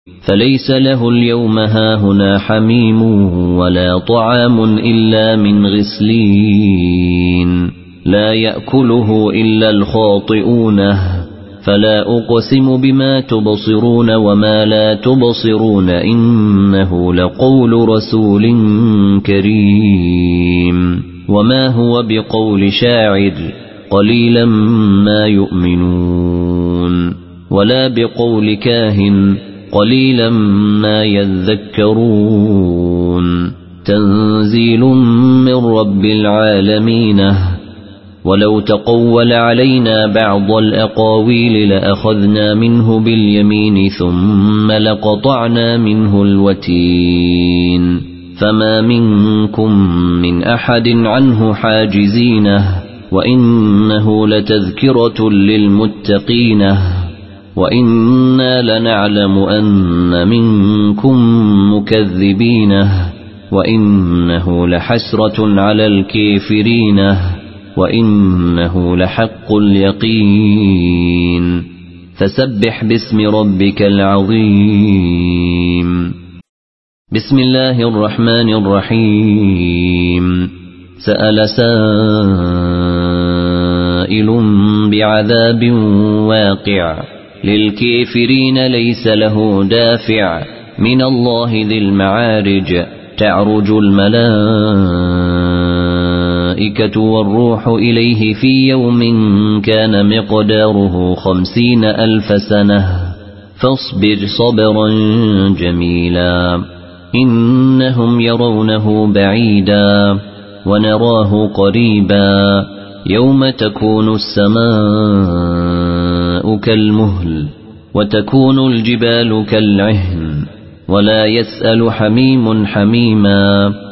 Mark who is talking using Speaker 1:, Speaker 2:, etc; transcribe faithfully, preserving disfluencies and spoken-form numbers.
Speaker 1: فليس له اليوم هاهنا حميم ولا طعام إلا من غسلين لا يأكله إلا الخاطئون فلا أقسم بما تبصرون وما لا تبصرون إنه لقول رسول كريم وما هو بقول شاعر قليلا ما يؤمنون ولا بقول كاهن قليلا ما يذكرون تنزيل من رب العالمين ولو تقول علينا بعض الأقاويل لأخذنا منه باليمين ثم لقطعنا منه الوتين فما منكم من أحد عنه حاجزين وإنه لتذكرة للمتقين وإنا لنعلم أن منكم مكذبين وإنه لحسرة على الكافرين وإنه لحق اليقين فسبح باسم ربك العظيم بسم الله الرحمن الرحيم سأل سائل بعذاب واقع للكافرين ليس له دافع من الله ذي المعارج تعرج الملائكة والروح إليه في يوم كان مقداره خمسين ألف سنة فاصبر صبرا جميلا إنهم يرونه بعيدا ونراه قريبا يوم تكون السماء كالمهل وتكون الجبال كالعهن ولا يسأل حميم حميما